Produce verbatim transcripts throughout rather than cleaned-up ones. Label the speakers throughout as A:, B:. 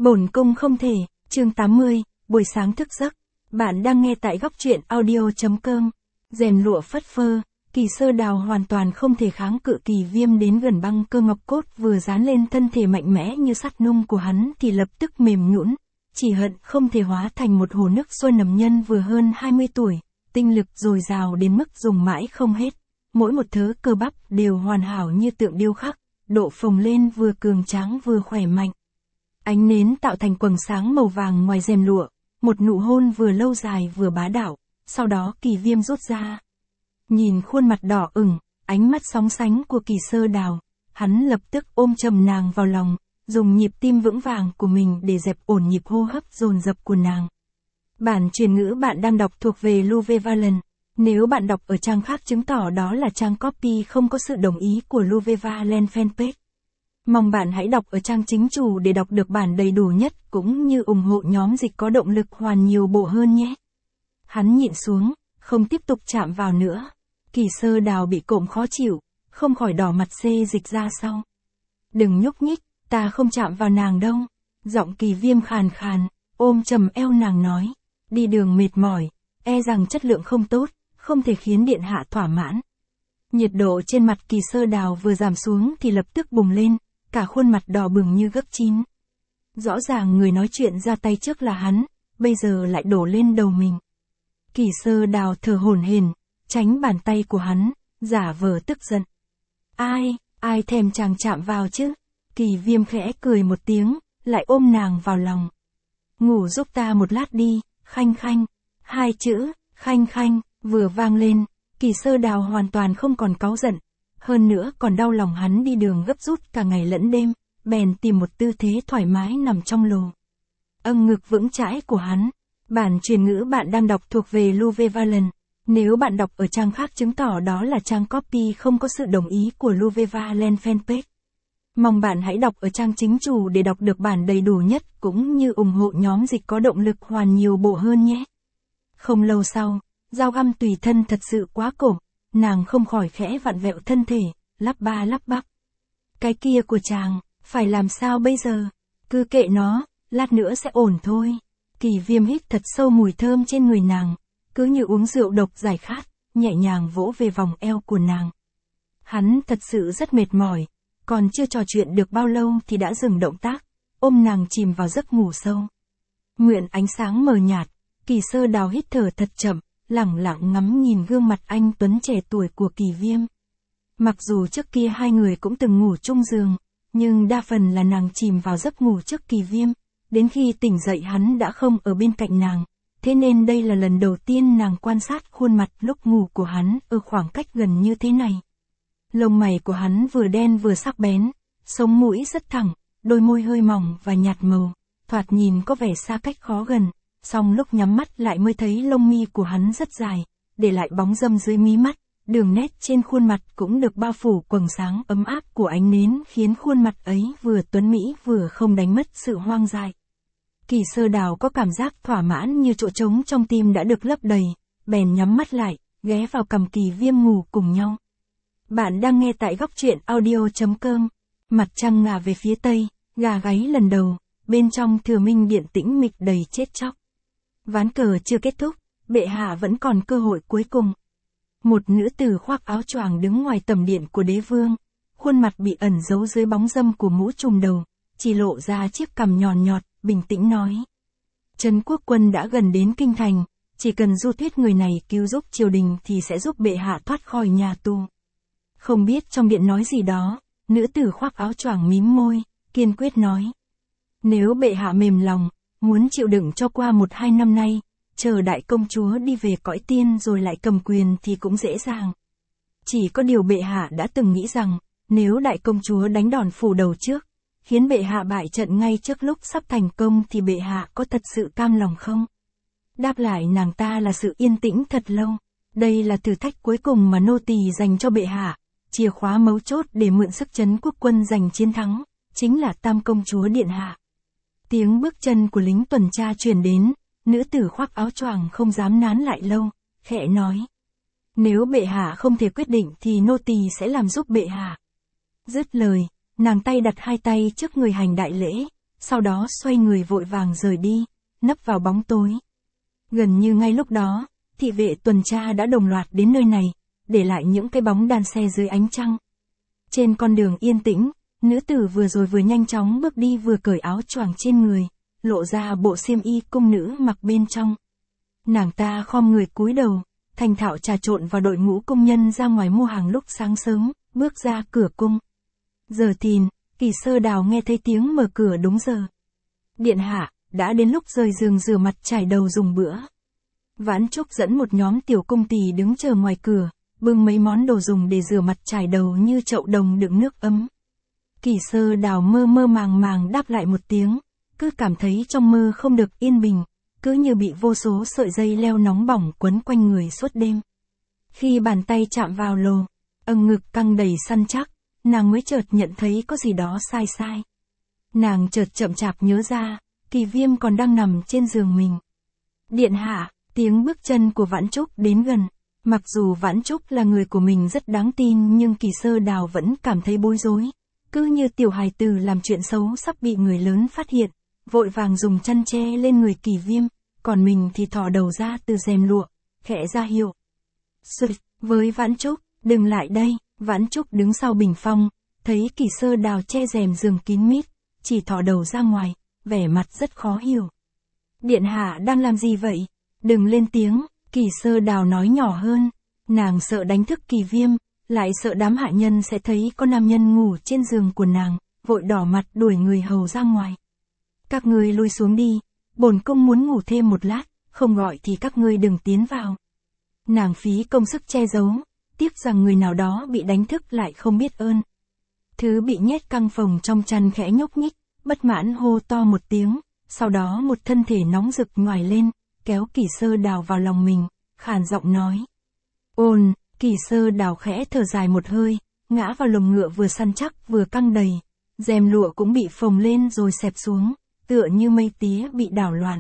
A: Bổn cung không thể, chương tám mươi, buổi sáng thức giấc. Bạn đang nghe tại góc truyện audio.com. Rèm lụa phất phơ, Kỳ Sơ Đào hoàn toàn không thể kháng cự Kỳ Viêm đến gần. Băng cơ ngọc cốt vừa dán lên thân thể mạnh mẽ như sắt nung của hắn thì lập tức mềm nhũn, chỉ hận không thể hóa thành một hồ nước xuân. Nầm nhân vừa hơn hai mươi tuổi, tinh lực dồi dào đến mức dùng mãi không hết. Mỗi một thớ cơ bắp đều hoàn hảo như tượng điêu khắc, độ phồng lên vừa cường tráng vừa khỏe mạnh. Ánh nến tạo thành quầng sáng màu vàng ngoài rèm lụa, một nụ hôn vừa lâu dài vừa bá đạo, sau đó Kỳ Viêm rút ra. Nhìn khuôn mặt đỏ ửng, ánh mắt sóng sánh của Kỳ Sơ Đào, hắn lập tức ôm chầm nàng vào lòng, dùng nhịp tim vững vàng của mình để dẹp ổn nhịp hô hấp dồn dập của nàng. Bản truyền ngữ bạn đang đọc thuộc về Luvevalent. Nếu bạn đọc ở trang khác chứng tỏ đó là trang copy không có sự đồng ý của Luvevalent fanpage. Mong bạn hãy đọc ở trang chính chủ để đọc được bản đầy đủ nhất cũng như ủng hộ nhóm dịch có động lực hoàn nhiều bộ hơn nhé. Hắn nhịn xuống, không tiếp tục chạm vào nữa. Kỳ Sơ Đào bị cộm khó chịu, không khỏi đỏ mặt xê dịch ra sau. Đừng nhúc nhích, ta không chạm vào nàng đâu. Giọng Kỳ Viêm khàn khàn, ôm chầm eo nàng nói. Đi đường mệt mỏi, e rằng chất lượng không tốt, không thể khiến điện hạ thỏa mãn. Nhiệt độ trên mặt Kỳ Sơ Đào vừa giảm xuống thì lập tức bùng lên, cả khuôn mặt đỏ bừng như gấc chín. Rõ ràng người nói chuyện ra tay trước là hắn, bây giờ lại đổ lên đầu mình. Kỳ Sơ Đào thở hổn hển, tránh bàn tay của hắn, giả vờ tức giận. Ai, ai thèm chàng chạm vào chứ? Kỳ Viêm khẽ cười một tiếng, lại ôm nàng vào lòng. Ngủ giúp ta một lát đi, khanh khanh. Hai chữ, khanh khanh, vừa vang lên, Kỳ Sơ Đào hoàn toàn không còn cáu giận. Hơn nữa còn đau lòng hắn đi đường gấp rút cả ngày lẫn đêm, bèn tìm một tư thế thoải mái nằm trong lồ. Âng ngực vững chãi của hắn. Bản truyền ngữ bạn đang đọc thuộc về Luvevalent. Nếu bạn đọc ở trang khác chứng tỏ đó là trang copy không có sự đồng ý của Luvevalent fanpage. Mong bạn hãy đọc ở trang chính chủ để đọc được bản đầy đủ nhất cũng như ủng hộ nhóm dịch có động lực hoàn nhiều bộ hơn nhé. Không lâu sau, dao găm tùy thân thật sự quá cộm, nàng không khỏi khẽ vặn vẹo thân thể, lắp ba lắp bắp. Cái kia của chàng, phải làm sao bây giờ? Cứ kệ nó, lát nữa sẽ ổn thôi. Kỳ Viêm hít thật sâu mùi thơm trên người nàng, cứ như uống rượu độc giải khát, nhẹ nhàng vỗ về vòng eo của nàng. Hắn thật sự rất mệt mỏi, còn chưa trò chuyện được bao lâu thì đã dừng động tác, ôm nàng chìm vào giấc ngủ sâu. Nguyện ánh sáng mờ nhạt, Kỳ Sơ Đào hít thở thật chậm, lẳng lặng ngắm nhìn gương mặt anh tuấn trẻ tuổi của Kỳ Viêm. Mặc dù trước kia hai người cũng từng ngủ chung giường, nhưng đa phần là nàng chìm vào giấc ngủ trước Kỳ Viêm, đến khi tỉnh dậy hắn đã không ở bên cạnh nàng, thế nên đây là lần đầu tiên nàng quan sát khuôn mặt lúc ngủ của hắn ở khoảng cách gần như thế này. Lông mày của hắn vừa đen vừa sắc bén, sống mũi rất thẳng, đôi môi hơi mỏng và nhạt màu, thoạt nhìn có vẻ xa cách khó gần. Song lúc nhắm mắt lại mới thấy lông mi của hắn rất dài, để lại bóng râm dưới mí mắt, đường nét trên khuôn mặt cũng được bao phủ quầng sáng ấm áp của ánh nến khiến khuôn mặt ấy vừa tuấn mỹ vừa không đánh mất sự hoang dại. Kỳ Sơ Đào có cảm giác thỏa mãn như chỗ trống trong tim đã được lấp đầy, bèn nhắm mắt lại, ghé vào cằm Kỳ Viêm ngủ cùng nhau. Bạn đang nghe tại góc truyện audio.com. Mặt trăng ngả về phía tây, gà gáy lần đầu, bên trong Thừa Minh điện tĩnh mịch đầy chết chóc. Ván cờ chưa kết thúc, bệ hạ vẫn còn cơ hội cuối cùng. Một nữ tử khoác áo choàng đứng ngoài tầm điện của đế vương, khuôn mặt bị ẩn giấu dưới bóng râm của mũ trùm đầu, chỉ lộ ra chiếc cằm nhọn nhọt, bình tĩnh nói. Trấn quốc quân đã gần đến kinh thành, chỉ cần Du Thuyết người này cứu giúp triều đình thì sẽ giúp bệ hạ thoát khỏi nhà tù. Không biết trong điện nói gì đó, nữ tử khoác áo choàng mím môi, kiên quyết nói. Nếu bệ hạ mềm lòng, muốn chịu đựng cho qua một hai năm nay, chờ đại công chúa đi về cõi tiên rồi lại cầm quyền thì cũng dễ dàng. Chỉ có điều bệ hạ đã từng nghĩ rằng, nếu đại công chúa đánh đòn phủ đầu trước, khiến bệ hạ bại trận ngay trước lúc sắp thành công thì bệ hạ có thật sự cam lòng không? Đáp lại nàng ta là sự yên tĩnh thật lâu. Đây là thử thách cuối cùng mà nô tỳ dành cho bệ hạ, chìa khóa mấu chốt để mượn sức trấn quốc quân giành chiến thắng, chính là Tam công chúa điện hạ. Tiếng bước chân của lính tuần tra truyền đến, nữ tử khoác áo choàng không dám nán lại lâu, khẽ nói. Nếu bệ hạ không thể quyết định thì nô tỳ sẽ làm giúp bệ hạ. Dứt lời, nàng tay đặt hai tay trước người hành đại lễ, sau đó xoay người vội vàng rời đi, nấp vào bóng tối. Gần như ngay lúc đó, thị vệ tuần tra đã đồng loạt đến nơi này, để lại những cái bóng đàn xe dưới ánh trăng. Trên con đường yên tĩnh, nữ tử vừa rồi vừa nhanh chóng bước đi vừa cởi áo choàng trên người, lộ ra bộ xiêm y cung nữ mặc bên trong. Nàng ta khom người cúi đầu, thành thạo trà trộn vào đội ngũ công nhân ra ngoài mua hàng lúc sáng sớm, bước ra cửa cung. Giờ thìn, Kỳ Sơ Đào nghe thấy tiếng mở cửa đúng giờ. Điện hạ, đã đến lúc rời giường rửa mặt trải đầu dùng bữa. Vãn Trúc dẫn một nhóm tiểu cung tỳ đứng chờ ngoài cửa, bưng mấy món đồ dùng để rửa mặt trải đầu như chậu đồng đựng nước ấm. Kỳ Sơ Đào mơ mơ màng màng đáp lại một tiếng, cứ cảm thấy trong mơ không được yên bình, cứ như bị vô số sợi dây leo nóng bỏng quấn quanh người suốt đêm. Khi bàn tay chạm vào lồ, âng ngực căng đầy săn chắc, nàng mới chợt nhận thấy có gì đó sai sai. Nàng chợt chậm chạp nhớ ra, Kỳ Viêm còn đang nằm trên giường mình. Điện hạ, tiếng bước chân của Vãn Trúc đến gần. Mặc dù Vãn Trúc là người của mình rất đáng tin nhưng Kỳ Sơ Đào vẫn cảm thấy bối rối. Cứ như tiểu hài tử làm chuyện xấu sắp bị người lớn phát hiện, vội vàng dùng chăn che lên người Kỳ Viêm, còn mình thì thò đầu ra từ rèm lụa, khẽ ra hiệu. Sụt, với Vãn Trúc, đừng lại đây. Vãn Trúc đứng sau bình phong, thấy Kỳ Sơ Đào che rèm giường kín mít, chỉ thò đầu ra ngoài, vẻ mặt rất khó hiểu. Điện hạ đang làm gì vậy? Đừng lên tiếng, Kỳ Sơ Đào nói nhỏ hơn. Nàng sợ đánh thức Kỳ Viêm, lại sợ đám hạ nhân sẽ thấy có nam nhân ngủ trên giường của nàng, vội đỏ mặt đuổi người hầu ra ngoài. Các ngươi lui xuống đi, bổn cung muốn ngủ thêm một lát, không gọi thì các ngươi đừng tiến vào. Nàng phí công sức che giấu, tiếc rằng người nào đó bị đánh thức lại không biết ơn. Thứ bị nhét căng phồng trong chăn khẽ nhúc nhích, bất mãn hô to một tiếng, sau đó một thân thể nóng rực ngoài lên, kéo Kỳ Sơ Đào vào lòng mình, khàn giọng nói. Ôn, Kỳ Sơ Đào khẽ thở dài một hơi, ngã vào lồng ngựa vừa săn chắc vừa căng đầy, rèm lụa cũng bị phồng lên rồi xẹp xuống, tựa như mây tía bị đảo loạn.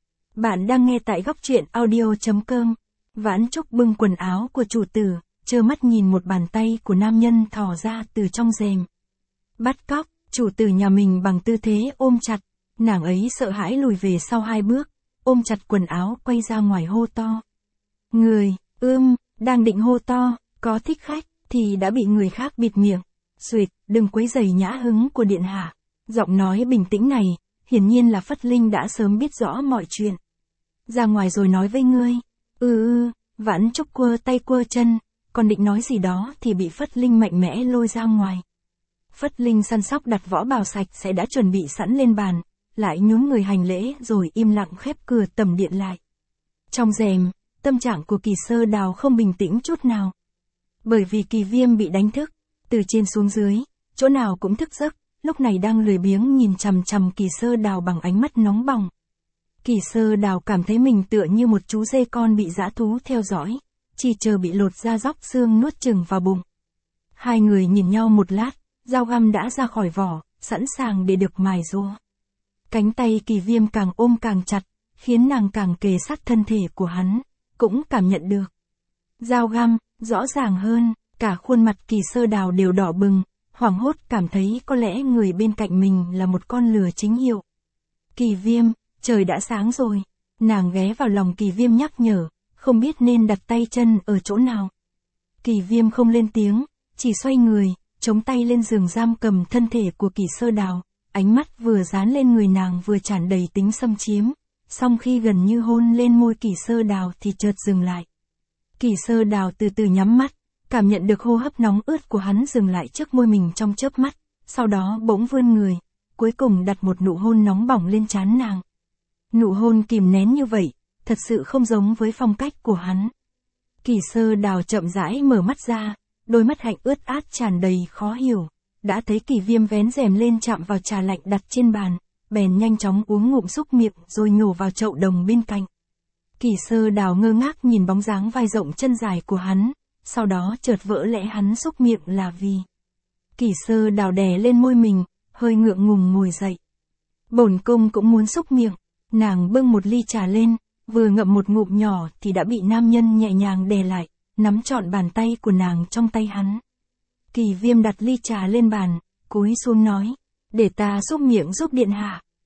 A: Bạn đang nghe tại góc truyện audio chấm com. Vãn Trúc bưng quần áo của chủ tử, trơ mắt nhìn một bàn tay của nam nhân thò ra từ trong rèm. Bắt cóc, chủ tử nhà mình bằng tư thế ôm chặt, nàng ấy sợ hãi lùi về sau hai bước, ôm chặt quần áo quay ra ngoài hô to. Người, ưm, đang định hô to, có thích khách, thì đã bị người khác bịt miệng. Xuyệt, đừng quấy rầy nhã hứng của điện hạ. Giọng nói bình tĩnh này, hiển nhiên là Phất Linh đã sớm biết rõ mọi chuyện. Ra ngoài rồi nói với ngươi. Ừ ừ, Vãn Trúc quơ tay quơ chân, còn định nói gì đó thì bị Phất Linh mạnh mẽ lôi ra ngoài. Phất Linh săn sóc đặt võ bào sạch sẽ đã chuẩn bị sẵn lên bàn, lại nhún người hành lễ rồi im lặng khép cửa tầm điện lại. Trong rèm, tâm trạng của Kỳ Sơ Đào không bình tĩnh chút nào. Bởi vì Kỳ Viêm bị đánh thức, từ trên xuống dưới, chỗ nào cũng thức giấc, lúc này đang lười biếng nhìn chằm chằm Kỳ Sơ Đào bằng ánh mắt nóng bỏng. Kỳ Sơ Đào cảm thấy mình tựa như một chú dê con bị dã thú theo dõi, chỉ chờ bị lột ra róc xương nuốt chừng vào bụng. Hai người nhìn nhau một lát, dao găm đã ra khỏi vỏ, sẵn sàng để được mài rũa. Cánh tay Kỳ Viêm càng ôm càng chặt, khiến nàng càng kề sát thân thể của hắn, cũng cảm nhận được. Dao găm, rõ ràng hơn, cả khuôn mặt Kỳ Sơ Đào đều đỏ bừng, hoảng hốt cảm thấy có lẽ người bên cạnh mình là một con lừa chính hiệu. Kỳ Viêm, trời đã sáng rồi, nàng ghé vào lòng Kỳ Viêm nhắc nhở, không biết nên đặt tay chân ở chỗ nào. Kỳ Viêm không lên tiếng, chỉ xoay người, chống tay lên giường giam cầm thân thể của Kỳ Sơ Đào, ánh mắt vừa dán lên người nàng vừa tràn đầy tính xâm chiếm, song khi gần như hôn lên môi Kỳ Sơ Đào thì chợt dừng lại. Kỳ Sơ Đào từ từ nhắm mắt, cảm nhận được hô hấp nóng ướt của hắn dừng lại trước môi mình trong chớp mắt, sau đó bỗng vươn người, cuối cùng đặt một nụ hôn nóng bỏng lên trán nàng. Nụ hôn kìm nén như vậy, thật sự không giống với phong cách của hắn. Kỳ Sơ Đào chậm rãi mở mắt ra, đôi mắt hạnh ướt át tràn đầy khó hiểu, đã thấy Kỳ Viêm vén rèm lên chạm vào trà lạnh đặt trên bàn, bèn nhanh chóng uống ngụm xúc miệng rồi nhổ vào chậu đồng bên cạnh. Kỳ Sơ Đào ngơ ngác nhìn bóng dáng vai rộng chân dài của hắn, sau đó chợt vỡ lẽ hắn xúc miệng là vì. Kỳ Sơ Đào đè lên môi mình, hơi ngượng ngùng ngồi dậy. Bổn cung cũng muốn xúc miệng, nàng bưng một ly trà lên, vừa ngậm một ngụm nhỏ thì đã bị nam nhân nhẹ nhàng đè lại, nắm trọn bàn tay của nàng trong tay hắn. Kỳ Viêm đặt ly trà lên bàn, cúi xuống nói, để ta xúc miệng giúp điện hạ.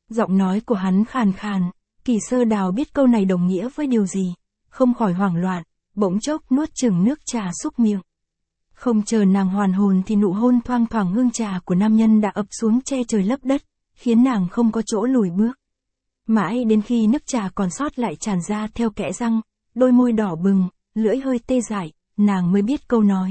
A: Giọng nói của hắn khàn khàn, Kỳ Sơ Đào biết câu này đồng nghĩa với điều gì, không khỏi hoảng loạn, bỗng chốc nuốt chửng nước trà xúc miệng. Không chờ nàng hoàn hồn thì nụ hôn thoang thoảng hương trà của nam nhân đã ập xuống che trời lấp đất, khiến nàng không có chỗ lùi bước. Mãi đến khi nước trà còn sót lại tràn ra theo kẽ răng, đôi môi đỏ bừng, lưỡi hơi tê dại, nàng mới biết câu nói.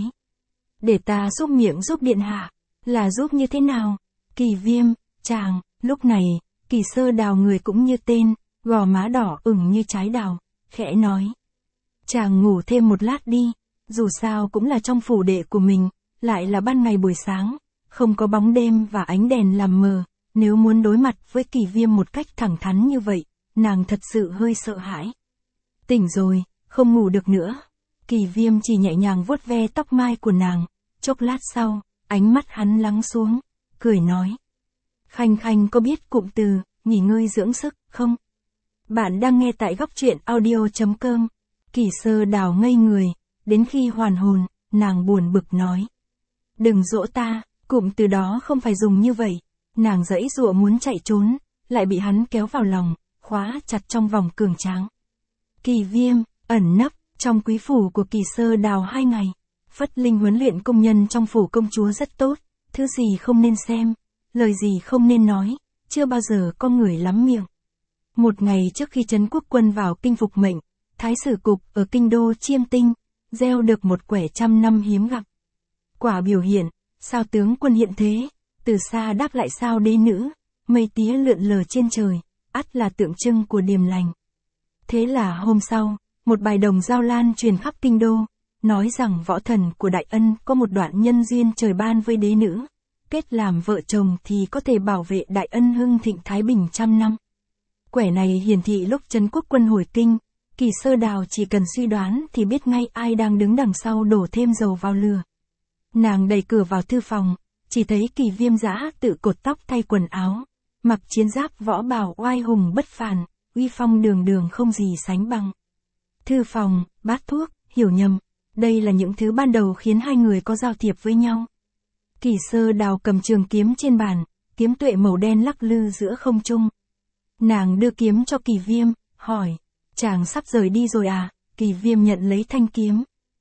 A: Để ta giúp miệng giúp điện hạ, là giúp như thế nào? Kỳ Viêm, chàng, lúc này, Kỳ Sơ Đào người cũng như tên, gò má đỏ ửng như trái đào, khẽ nói. Chàng ngủ thêm một lát đi, dù sao cũng là trong phủ đệ của mình, lại là ban ngày buổi sáng, không có bóng đêm và ánh đèn làm mờ, nếu muốn đối mặt với Kỳ Viêm một cách thẳng thắn như vậy, nàng thật sự hơi sợ hãi. Tỉnh rồi, không ngủ được nữa. Kỳ Viêm chỉ nhẹ nhàng vuốt ve tóc mai của nàng, chốc lát sau, ánh mắt hắn lắng xuống, cười nói. Khanh Khanh có biết cụm từ, nghỉ ngơi dưỡng sức, không? Bạn đang nghe tại góc truyện audio chấm com. Kỳ Sơ Đào ngây người, đến khi hoàn hồn, nàng buồn bực nói. Đừng dỗ ta, cụm từ đó không phải dùng như vậy. Nàng giãy giụa muốn chạy trốn, lại bị hắn kéo vào lòng, khóa chặt trong vòng cường tráng. Kỳ Viêm, ẩn nấp, trong quý phủ của Kỳ Sơ Đào hai ngày. Phất Linh huấn luyện công nhân trong phủ công chúa rất tốt, thứ gì không nên xem, lời gì không nên nói, chưa bao giờ có người lắm miệng. Một ngày trước khi Trấn Quốc Quân vào kinh phục mệnh, Thái sử cục ở kinh đô Chiêm Tinh, gieo được một quẻ trăm năm hiếm gặp. Quả biểu hiện, sao tướng quân hiện thế, từ xa đáp lại sao đế nữ, mây tía lượn lờ trên trời, ắt là tượng trưng của điềm lành. Thế là hôm sau, một bài đồng giao lan truyền khắp kinh đô, nói rằng võ thần của Đại Ân có một đoạn nhân duyên trời ban với đế nữ, kết làm vợ chồng thì có thể bảo vệ Đại Ân hưng thịnh thái bình trăm năm. Quẻ này hiển thị lúc Trấn Quốc Quân hồi kinh, Kỳ Sơ Đào chỉ cần suy đoán thì biết ngay ai đang đứng đằng sau đổ thêm dầu vào lửa. Nàng đẩy cửa vào thư phòng, chỉ thấy Kỳ Viêm dã tự cột tóc thay quần áo, mặc chiến giáp võ bào oai hùng bất phàm, uy phong đường đường không gì sánh bằng. Thư phòng, bát thuốc, hiểu nhầm, đây là những thứ ban đầu khiến hai người có giao thiệp với nhau. Kỳ Sơ Đào cầm trường kiếm trên bàn, kiếm tuệ màu đen lắc lư giữa không trung. Nàng đưa kiếm cho Kỳ Viêm, hỏi, chàng sắp rời đi rồi à? Kỳ Viêm nhận lấy thanh kiếm.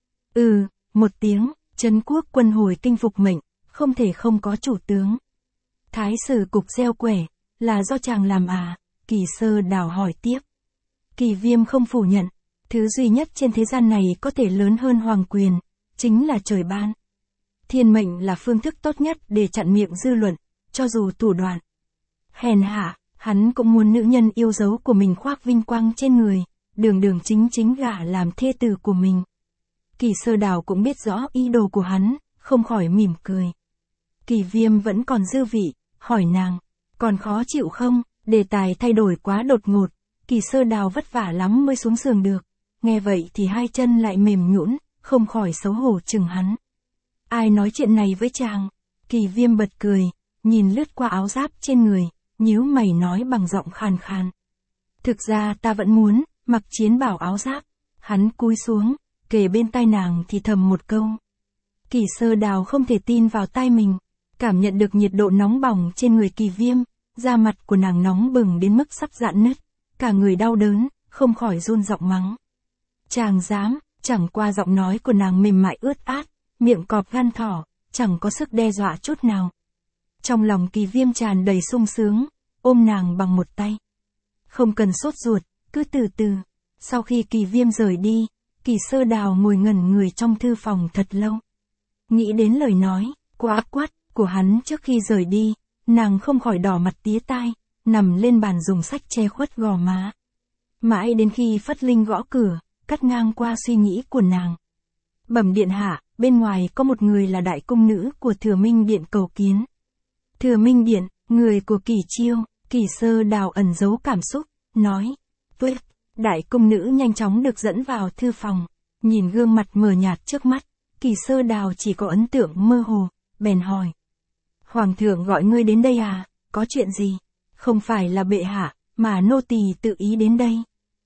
A: Ừ, một tiếng, Trấn Quốc Quân hồi kinh phục mệnh, không thể không có chủ tướng. Thái sử cục gieo quẻ, là do chàng làm à? Kỳ Sơ Đào hỏi tiếp. Kỳ Viêm không phủ nhận, thứ duy nhất trên thế gian này có thể lớn hơn hoàng quyền, chính là trời ban. Thiên mệnh là phương thức tốt nhất để chặn miệng dư luận, cho dù thủ đoạn hèn hạ, hắn cũng muốn nữ nhân yêu dấu của mình khoác vinh quang trên người, đường đường chính chính gả làm thê tử của mình. Kỳ Sơ Đào cũng biết rõ ý đồ của hắn, không khỏi mỉm cười. Kỳ Viêm vẫn còn dư vị, hỏi nàng, còn khó chịu không? Đề tài thay đổi quá đột ngột, Kỳ Sơ Đào vất vả lắm mới xuống giường được, nghe vậy thì hai chân lại mềm nhũn, không khỏi xấu hổ chừng hắn. Ai nói chuyện này với chàng? Kỳ Viêm bật cười, nhìn lướt qua áo giáp trên người, nhíu mày nói bằng giọng khàn khàn. Thực ra ta vẫn muốn, mặc chiến bào áo giáp. Hắn cúi xuống, kề bên tai nàng thì thầm một câu. Kỳ Sơ Đào không thể tin vào tai mình, cảm nhận được nhiệt độ nóng bỏng trên người Kỳ Viêm, da mặt của nàng nóng bừng đến mức sắp rạn nứt, cả người đau đớn, không khỏi run giọng mắng. Chàng dám, chẳng qua giọng nói của nàng mềm mại ướt át, miệng cọp gan thỏ, chẳng có sức đe dọa chút nào. Trong lòng Kỳ Viêm tràn đầy sung sướng, ôm nàng bằng một tay. Không cần sốt ruột, cứ từ từ. Sau khi Kỳ Viêm rời đi, Kỳ Sơ Đào ngồi ngẩn người trong thư phòng thật lâu. Nghĩ đến lời nói, quá quát, của hắn trước khi rời đi, nàng không khỏi đỏ mặt tía tai, nằm lên bàn dùng sách che khuất gò má. Mãi đến khi Phất Linh gõ cửa, cắt ngang qua suy nghĩ của nàng. Bẩm điện hạ, bên ngoài có một người là đại cung nữ của Thừa Minh Điện cầu kiến. Thừa Minh Điện, người của Kỳ Chiêu. Kỳ Sơ Đào ẩn giấu cảm xúc, nói. Tuyết, đại cung nữ nhanh chóng được dẫn vào thư phòng, nhìn gương mặt mờ nhạt trước mắt, Kỳ Sơ Đào chỉ có ấn tượng mơ hồ, bèn hỏi. Hoàng thượng gọi ngươi đến đây à, có chuyện gì? Không phải là bệ hạ, mà nô tỳ tự ý đến đây.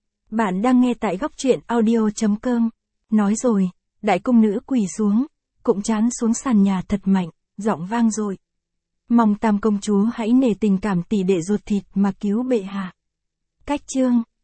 A: Bạn đang nghe tại góc truyện audio chấm com. Nói rồi, đại cung nữ quỳ xuống, cụm trán xuống sàn nhà thật mạnh, giọng vang dội. Mong tam công chúa hãy nể tình cảm tỷ đệ ruột thịt mà cứu bệ hạ. Cách chương